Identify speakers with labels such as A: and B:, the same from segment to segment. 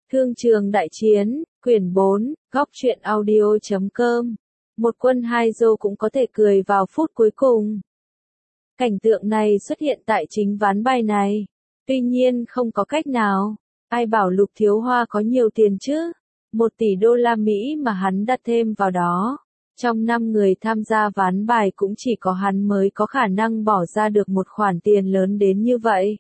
A: Thương trường đại chiến, quyển 4, góc truyện audio.com. Một quân hai dô cũng có thể cười vào phút cuối cùng. Cảnh tượng này xuất hiện tại chính ván bài này. Tuy nhiên không có cách nào. Ai bảo Lục Thiếu Hoa có nhiều tiền chứ? 1 tỷ đô la Mỹ mà hắn đặt thêm vào đó. Trong 5 người tham gia ván bài cũng chỉ có hắn mới có khả năng bỏ ra được một khoản tiền lớn đến như vậy.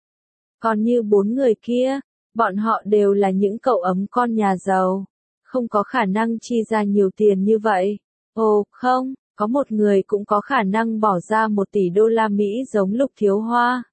A: Còn như 4 người kia, bọn họ đều là những cậu ấm con nhà giàu, không có khả năng chi ra nhiều tiền như vậy. Ồ, không, có một người cũng có khả năng bỏ ra 1 tỷ đô la Mỹ giống Lục Thiếu Hoa.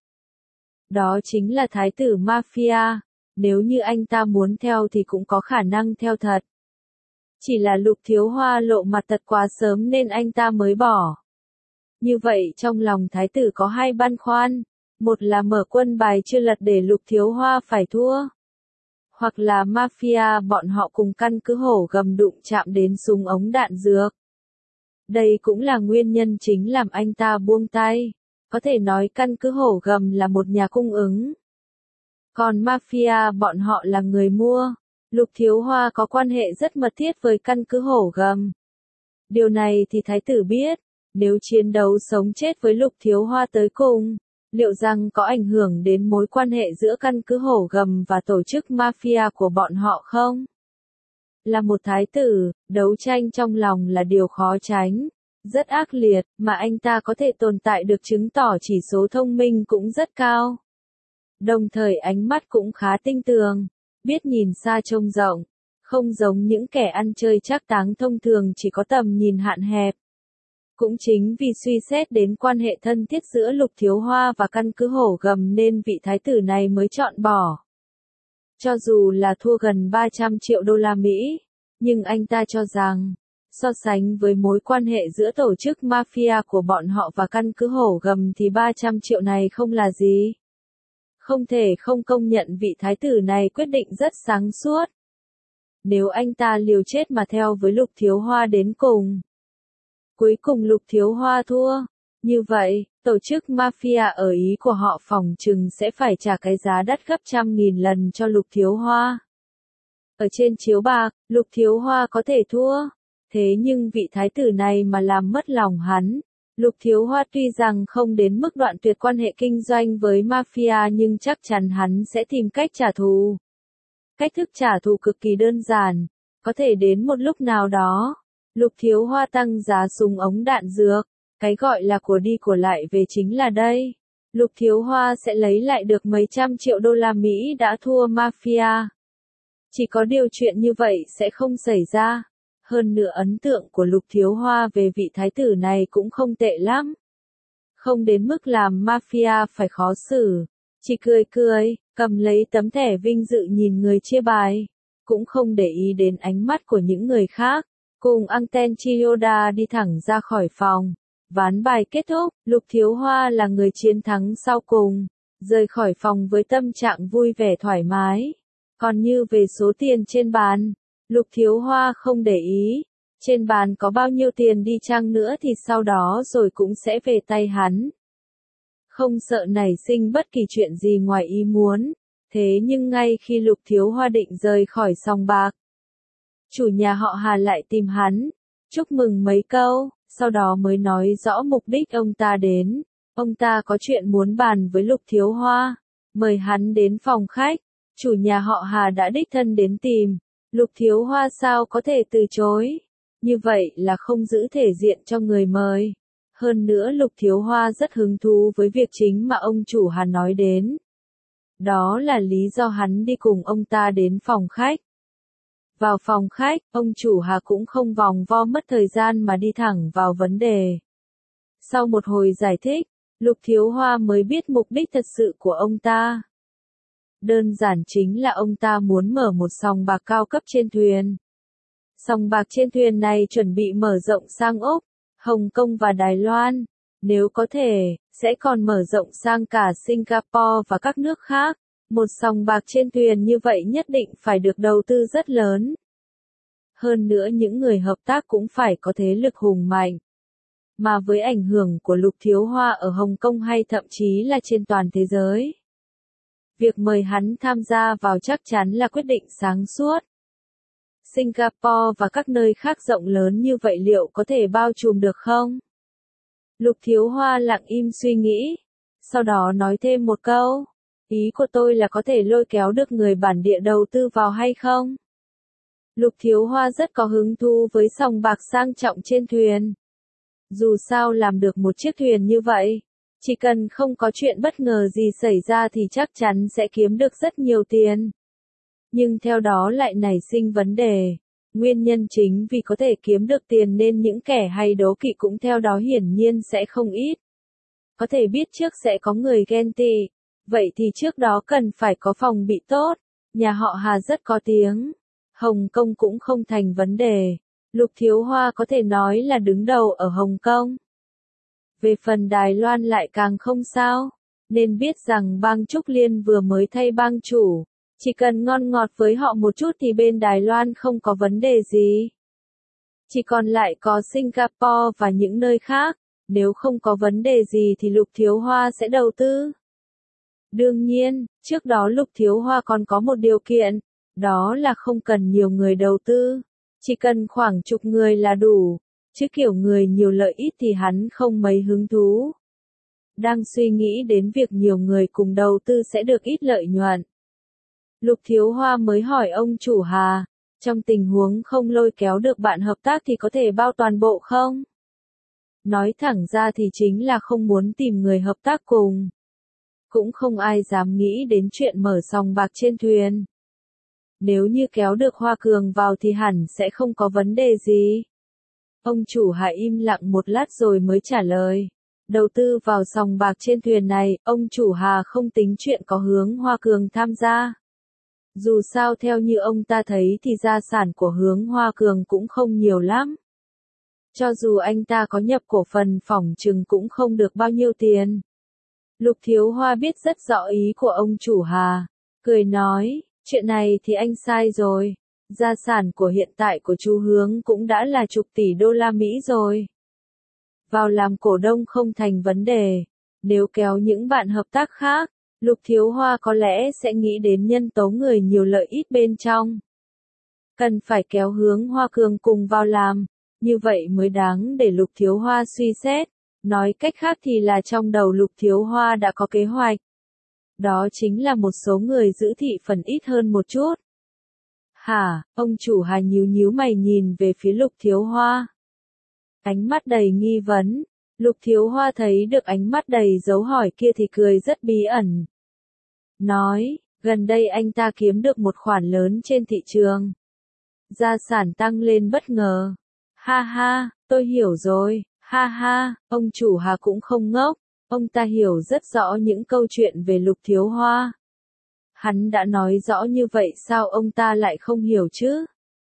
A: Đó chính là thái tử Mafia, nếu như anh ta muốn theo thì cũng có khả năng theo thật. Chỉ là Lục Thiếu Hoa lộ mặt thật quá sớm nên anh ta mới bỏ. Như vậy trong lòng thái tử có hai băn khoăn. Một là mở quân bài chưa lật để Lục Thiếu Hoa phải thua. Hoặc là Mafia bọn họ cùng căn cứ hổ gầm đụng chạm đến súng ống đạn dược. Đây cũng là nguyên nhân chính làm anh ta buông tay. Có thể nói căn cứ hổ gầm là một nhà cung ứng. Còn Mafia bọn họ là người mua. Lục Thiếu Hoa có quan hệ rất mật thiết với căn cứ hổ gầm. Điều này thì thái tử biết. Nếu chiến đấu sống chết với Lục Thiếu Hoa tới cùng, liệu rằng có ảnh hưởng đến mối quan hệ giữa căn cứ hổ gầm và tổ chức Mafia của bọn họ không? Là một thái tử, đấu tranh trong lòng là điều khó tránh, rất ác liệt, mà anh ta có thể tồn tại được chứng tỏ chỉ số thông minh cũng rất cao. Đồng thời ánh mắt cũng khá tinh tường, biết nhìn xa trông rộng, không giống những kẻ ăn chơi trác táng thông thường chỉ có tầm nhìn hạn hẹp. Cũng chính vì suy xét đến quan hệ thân thiết giữa Lục Thiếu Hoa và căn cứ hổ gầm nên vị thái tử này mới chọn bỏ. Cho dù là thua gần 300 triệu đô la Mỹ, nhưng anh ta cho rằng, so sánh với mối quan hệ giữa tổ chức Mafia của bọn họ và căn cứ hổ gầm thì 300 triệu này không là gì. Không thể không công nhận vị thái tử này quyết định rất sáng suốt. Nếu anh ta liều chết mà theo với Lục Thiếu Hoa đến cùng, cuối cùng Lục Thiếu Hoa thua. Như vậy, tổ chức Mafia ở ý của họ phỏng chừng sẽ phải trả cái giá đắt gấp 100.000 lần cho Lục Thiếu Hoa. Ở trên chiếu bạc, Lục Thiếu Hoa có thể thua. Thế nhưng vị thái tử này mà làm mất lòng hắn. Lục Thiếu Hoa tuy rằng không đến mức đoạn tuyệt quan hệ kinh doanh với Mafia nhưng chắc chắn hắn sẽ tìm cách trả thù. Cách thức trả thù cực kỳ đơn giản. Có thể đến một lúc nào đó, Lục Thiếu Hoa tăng giá súng ống đạn dược, cái gọi là của đi của lại về chính là đây. Lục Thiếu Hoa sẽ lấy lại được mấy trăm triệu đô la Mỹ đã thua Mafia. Chỉ có điều chuyện như vậy sẽ không xảy ra. Hơn nữa ấn tượng của Lục Thiếu Hoa về vị thái tử này cũng không tệ lắm. Không đến mức làm Mafia phải khó xử. Chỉ cười cười, cầm lấy tấm thẻ vinh dự nhìn người chia bài. Cũng không để ý đến ánh mắt của những người khác. Cùng Anten Chiyoda đi thẳng ra khỏi phòng. Ván bài kết thúc, Lục Thiếu Hoa là người chiến thắng sau cùng. Rời khỏi phòng với tâm trạng vui vẻ thoải mái. Còn như về số tiền trên bàn, Lục Thiếu Hoa không để ý. Trên bàn có bao nhiêu tiền đi chăng nữa thì sau đó rồi cũng sẽ về tay hắn. Không sợ nảy sinh bất kỳ chuyện gì ngoài ý muốn. Thế nhưng ngay khi Lục Thiếu Hoa định rời khỏi sòng bạc, chủ nhà họ Hà lại tìm hắn, chúc mừng mấy câu, sau đó mới nói rõ mục đích ông ta đến. Ông ta có chuyện muốn bàn với Lục Thiếu Hoa, mời hắn đến phòng khách. Chủ nhà họ Hà đã đích thân đến tìm. Lục Thiếu Hoa sao có thể từ chối? Như vậy là không giữ thể diện cho người mời. Hơn nữa Lục Thiếu Hoa rất hứng thú với việc chính mà ông chủ Hà nói đến. Đó là lý do hắn đi cùng ông ta đến phòng khách. Vào phòng khách, ông chủ Hà cũng không vòng vo mất thời gian mà đi thẳng vào vấn đề. Sau một hồi giải thích, Lục Thiếu Hoa mới biết mục đích thật sự của ông ta. Đơn giản chính là ông ta muốn mở một sòng bạc cao cấp trên thuyền. Sòng bạc trên thuyền này chuẩn bị mở rộng sang Úc, Hồng Kông và Đài Loan. Nếu có thể, sẽ còn mở rộng sang cả Singapore và các nước khác. Một sòng bạc trên thuyền như vậy nhất định phải được đầu tư rất lớn. Hơn nữa những người hợp tác cũng phải có thế lực hùng mạnh. Mà với ảnh hưởng của Lục Thiếu Hoa ở Hồng Kông hay thậm chí là trên toàn thế giới, Việc mời hắn tham gia vào chắc chắn là quyết định sáng suốt. Singapore và các nơi khác rộng lớn như vậy liệu có thể bao trùm được không? Lục Thiếu Hoa lặng im suy nghĩ, sau đó nói thêm một câu. Ý của tôi là có thể lôi kéo được người bản địa đầu tư vào hay không? Lục Thiếu Hoa rất có hứng thú với sòng bạc sang trọng trên thuyền. Dù sao làm được một chiếc thuyền như vậy, chỉ cần không có chuyện bất ngờ gì xảy ra thì chắc chắn sẽ kiếm được rất nhiều tiền. Nhưng theo đó lại nảy sinh vấn đề. Nguyên nhân chính vì có thể kiếm được tiền nên những kẻ hay đố kỵ cũng theo đó hiển nhiên sẽ không ít. Có thể biết trước sẽ có người ghen tị. Vậy thì trước đó cần phải có phòng bị tốt. Nhà họ Hà rất có tiếng. Hồng Kông cũng không thành vấn đề. Lục Thiếu Hoa có thể nói là đứng đầu ở Hồng Kông. Về phần Đài Loan lại càng không sao. Nên biết rằng bang Trúc Liên vừa mới thay bang chủ. Chỉ cần ngon ngọt với họ một chút thì bên Đài Loan không có vấn đề gì. Chỉ còn lại có Singapore và những nơi khác. Nếu không có vấn đề gì thì Lục Thiếu Hoa sẽ đầu tư. Đương nhiên, trước đó Lục Thiếu Hoa còn có một điều kiện. Đó là không cần nhiều người đầu tư. Chỉ cần khoảng chục người là đủ. Chứ kiểu người nhiều lợi ít thì hắn không mấy hứng thú. Đang suy nghĩ đến việc nhiều người cùng đầu tư sẽ được ít lợi nhuận. Lục Thiếu Hoa mới hỏi ông chủ Hà, trong tình huống không lôi kéo được bạn hợp tác thì có thể bao toàn bộ không? Nói thẳng ra thì chính là không muốn tìm người hợp tác cùng. Cũng không ai dám nghĩ đến chuyện mở sòng bạc trên thuyền. Nếu như kéo được Hoa Cường vào thì hẳn sẽ không có vấn đề gì. Ông chủ Hà im lặng một lát rồi mới trả lời. Đầu tư vào sòng bạc trên thuyền này, ông chủ Hà không tính chuyện có hướng Hoa Cường tham gia. Dù sao theo như ông ta thấy thì gia sản của hướng Hoa Cường cũng không nhiều lắm. Cho dù anh ta có nhập cổ phần phỏng chừng cũng không được bao nhiêu tiền. Lục Thiếu Hoa biết rất rõ ý của ông chủ Hà. Cười nói, chuyện này thì anh sai rồi. Gia sản của hiện tại của chú Hướng cũng đã là chục tỷ đô la Mỹ rồi. Vào làm cổ đông không thành vấn đề. Nếu kéo những bạn hợp tác khác, Lục Thiếu Hoa có lẽ sẽ nghĩ đến nhân tố người nhiều lợi ít bên trong. Cần phải kéo hướng Hoa Cường cùng vào làm, như vậy mới đáng để Lục Thiếu Hoa suy xét. Nói cách khác thì là trong đầu Lục Thiếu Hoa đã có kế hoạch. Đó chính là một số người giữ thị phần ít hơn một chút. Hả, ông chủ Hà nhíu nhíu mày nhìn về phía Lục Thiếu Hoa. Ánh mắt đầy nghi vấn. Lục Thiếu Hoa thấy được ánh mắt đầy dấu hỏi kia thì cười rất bí ẩn. Nói, gần đây anh ta kiếm được một khoản lớn trên thị trường. Gia sản tăng lên bất ngờ. Ha ha, tôi hiểu rồi, ha ha, ông chủ Hà cũng không ngốc. Ông ta hiểu rất rõ những câu chuyện về Lục Thiếu Hoa. Hắn đã nói rõ như vậy sao ông ta lại không hiểu chứ?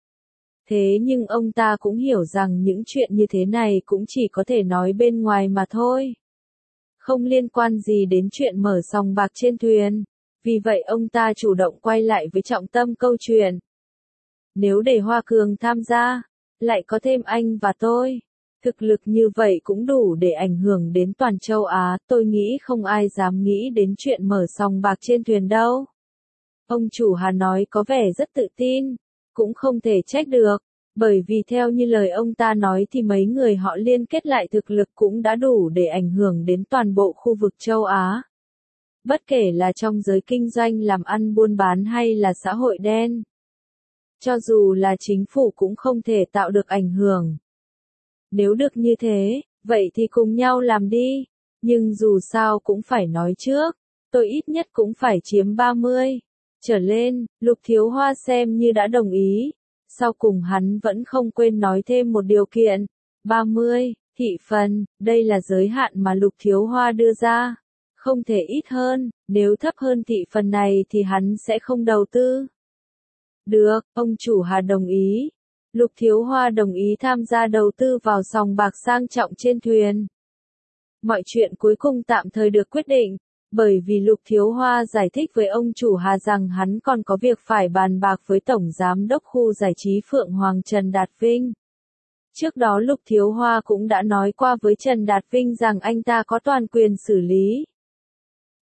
A: Thế nhưng ông ta cũng hiểu rằng những chuyện như thế này cũng chỉ có thể nói bên ngoài mà thôi. Không liên quan gì đến chuyện mở sòng bạc trên thuyền. Vì vậy ông ta chủ động quay lại với trọng tâm câu chuyện. Nếu để Hoa Cường tham gia, lại có thêm anh và tôi. Thực lực như vậy cũng đủ để ảnh hưởng đến toàn châu Á, tôi nghĩ không ai dám nghĩ đến chuyện mở sòng bạc trên thuyền đâu. Ông chủ Hà nói có vẻ rất tự tin, cũng không thể trách được, bởi vì theo như lời ông ta nói thì mấy người họ liên kết lại thực lực cũng đã đủ để ảnh hưởng đến toàn bộ khu vực châu Á. Bất kể là trong giới kinh doanh làm ăn buôn bán hay là xã hội đen. Cho dù là chính phủ cũng không thể tạo được ảnh hưởng. Nếu được như thế, vậy thì cùng nhau làm đi. Nhưng dù sao cũng phải nói trước, tôi ít nhất cũng phải chiếm 30 trở lên. Lục Thiếu Hoa xem như đã đồng ý. Sau cùng hắn vẫn không quên nói thêm một điều kiện. 30 thị phần, đây là giới hạn mà Lục Thiếu Hoa đưa ra. Không thể ít hơn, nếu thấp hơn thị phần này thì hắn sẽ không đầu tư. Được, ông chủ Hà đồng ý. Lục Thiếu Hoa đồng ý tham gia đầu tư vào sòng bạc sang trọng trên thuyền. Mọi chuyện cuối cùng tạm thời được quyết định, bởi vì Lục Thiếu Hoa giải thích với ông chủ Hà rằng hắn còn có việc phải bàn bạc với Tổng Giám đốc khu giải trí Phượng Hoàng Trần Đạt Vinh. Trước đó Lục Thiếu Hoa cũng đã nói qua với Trần Đạt Vinh rằng anh ta có toàn quyền xử lý.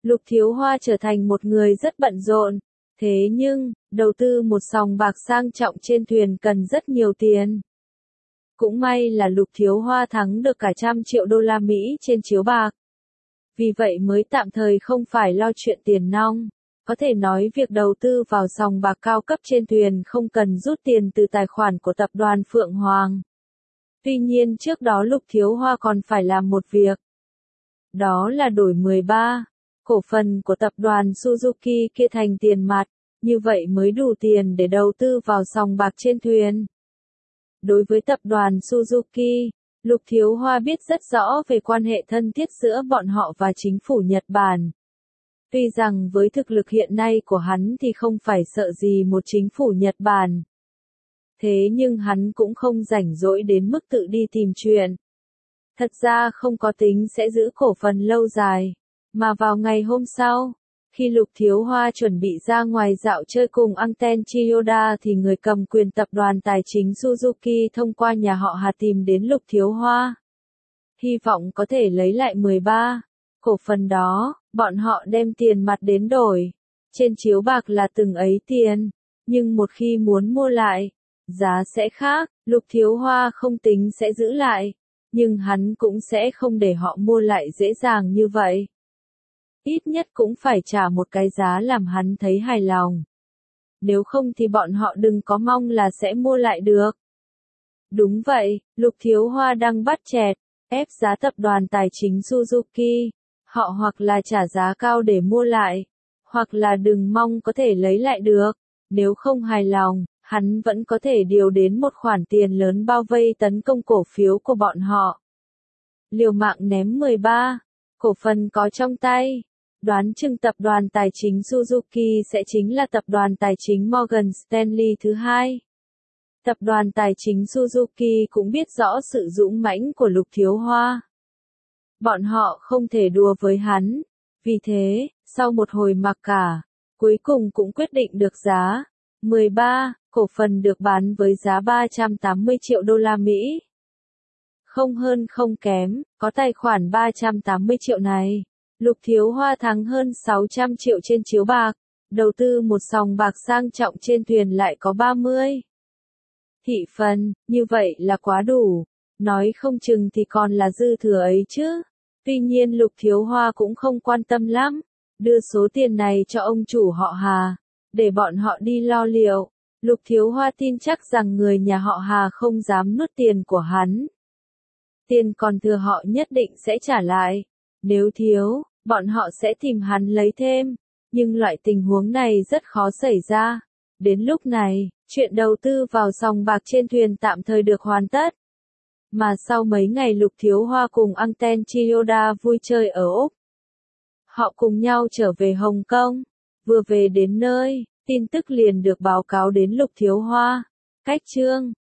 A: Lục Thiếu Hoa trở thành một người rất bận rộn. Thế nhưng, đầu tư một sòng bạc sang trọng trên thuyền cần rất nhiều tiền. Cũng may là Lục Thiếu Hoa thắng được cả 100 triệu đô la Mỹ trên chiếu bạc. Vì vậy mới tạm thời không phải lo chuyện tiền nong. Có thể nói việc đầu tư vào sòng bạc cao cấp trên thuyền không cần rút tiền từ tài khoản của tập đoàn Phượng Hoàng. Tuy nhiên trước đó Lục Thiếu Hoa còn phải làm một việc. Đó là đổi 13 cổ phần của tập đoàn Suzuki kia thành tiền mặt, như vậy mới đủ tiền để đầu tư vào sòng bạc trên thuyền. Đối với tập đoàn Suzuki, Lục Thiếu Hoa biết rất rõ về quan hệ thân thiết giữa bọn họ và chính phủ Nhật Bản. Tuy rằng với thực lực hiện nay của hắn thì không phải sợ gì một chính phủ Nhật Bản. Thế nhưng hắn cũng không rảnh rỗi đến mức tự đi tìm chuyện. Thật ra không có tính sẽ giữ cổ phần lâu dài. Mà vào ngày hôm sau, khi Lục Thiếu Hoa chuẩn bị ra ngoài dạo chơi cùng Anten Chiyoda thì người cầm quyền tập đoàn tài chính Suzuki thông qua nhà họ Hà tìm đến Lục Thiếu Hoa. Hy vọng có thể lấy lại 13 cổ phần đó, bọn họ đem tiền mặt đến đổi. Trên chiếu bạc là từng ấy tiền, nhưng một khi muốn mua lại, giá sẽ khác. Lục Thiếu Hoa không tính sẽ giữ lại, nhưng hắn cũng sẽ không để họ mua lại dễ dàng như vậy. Ít nhất cũng phải trả một cái giá làm hắn thấy hài lòng. Nếu không thì bọn họ đừng có mong là sẽ mua lại được. Đúng vậy, Lục Thiếu Hoa đang bắt chẹt, ép giá tập đoàn tài chính Suzuki. Họ hoặc là trả giá cao để mua lại, hoặc là đừng mong có thể lấy lại được. Nếu không hài lòng, hắn vẫn có thể điều đến một khoản tiền lớn bao vây tấn công cổ phiếu của bọn họ. Liều mạng ném 13 cổ phần có trong tay. Đoán chừng tập đoàn tài chính Suzuki sẽ chính là tập đoàn tài chính Morgan Stanley thứ hai. Tập đoàn tài chính Suzuki cũng biết rõ sự dũng mãnh của Lục Thiếu Hoa. Bọn họ không thể đùa với hắn. Vì thế, sau một hồi mặc cả, cuối cùng cũng quyết định được giá. 13 cổ phần được bán với giá 380 triệu đô la Mỹ. Không hơn không kém, có tài khoản 380 triệu này. Lục Thiếu Hoa thắng hơn 600 triệu trên chiếu bạc, đầu tư một sòng bạc sang trọng trên thuyền lại có 30 thị phần, như vậy là quá đủ. Nói không chừng thì còn là dư thừa ấy chứ. Tuy nhiên Lục Thiếu Hoa cũng không quan tâm lắm, đưa số tiền này cho ông chủ họ Hà, để bọn họ đi lo liệu. Lục Thiếu Hoa tin chắc rằng người nhà họ Hà không dám nuốt tiền của hắn. Tiền còn thừa họ nhất định sẽ trả lại. Nếu thiếu, bọn họ sẽ tìm hắn lấy thêm. Nhưng loại tình huống này rất khó xảy ra. Đến lúc này, chuyện đầu tư vào sòng bạc trên thuyền tạm thời được hoàn tất. Mà sau mấy ngày Lục Thiếu Hoa cùng Anten Chiyoda vui chơi ở Úc, họ cùng nhau trở về Hồng Kông. Vừa về đến nơi, tin tức liền được báo cáo đến Lục Thiếu Hoa. Cách chương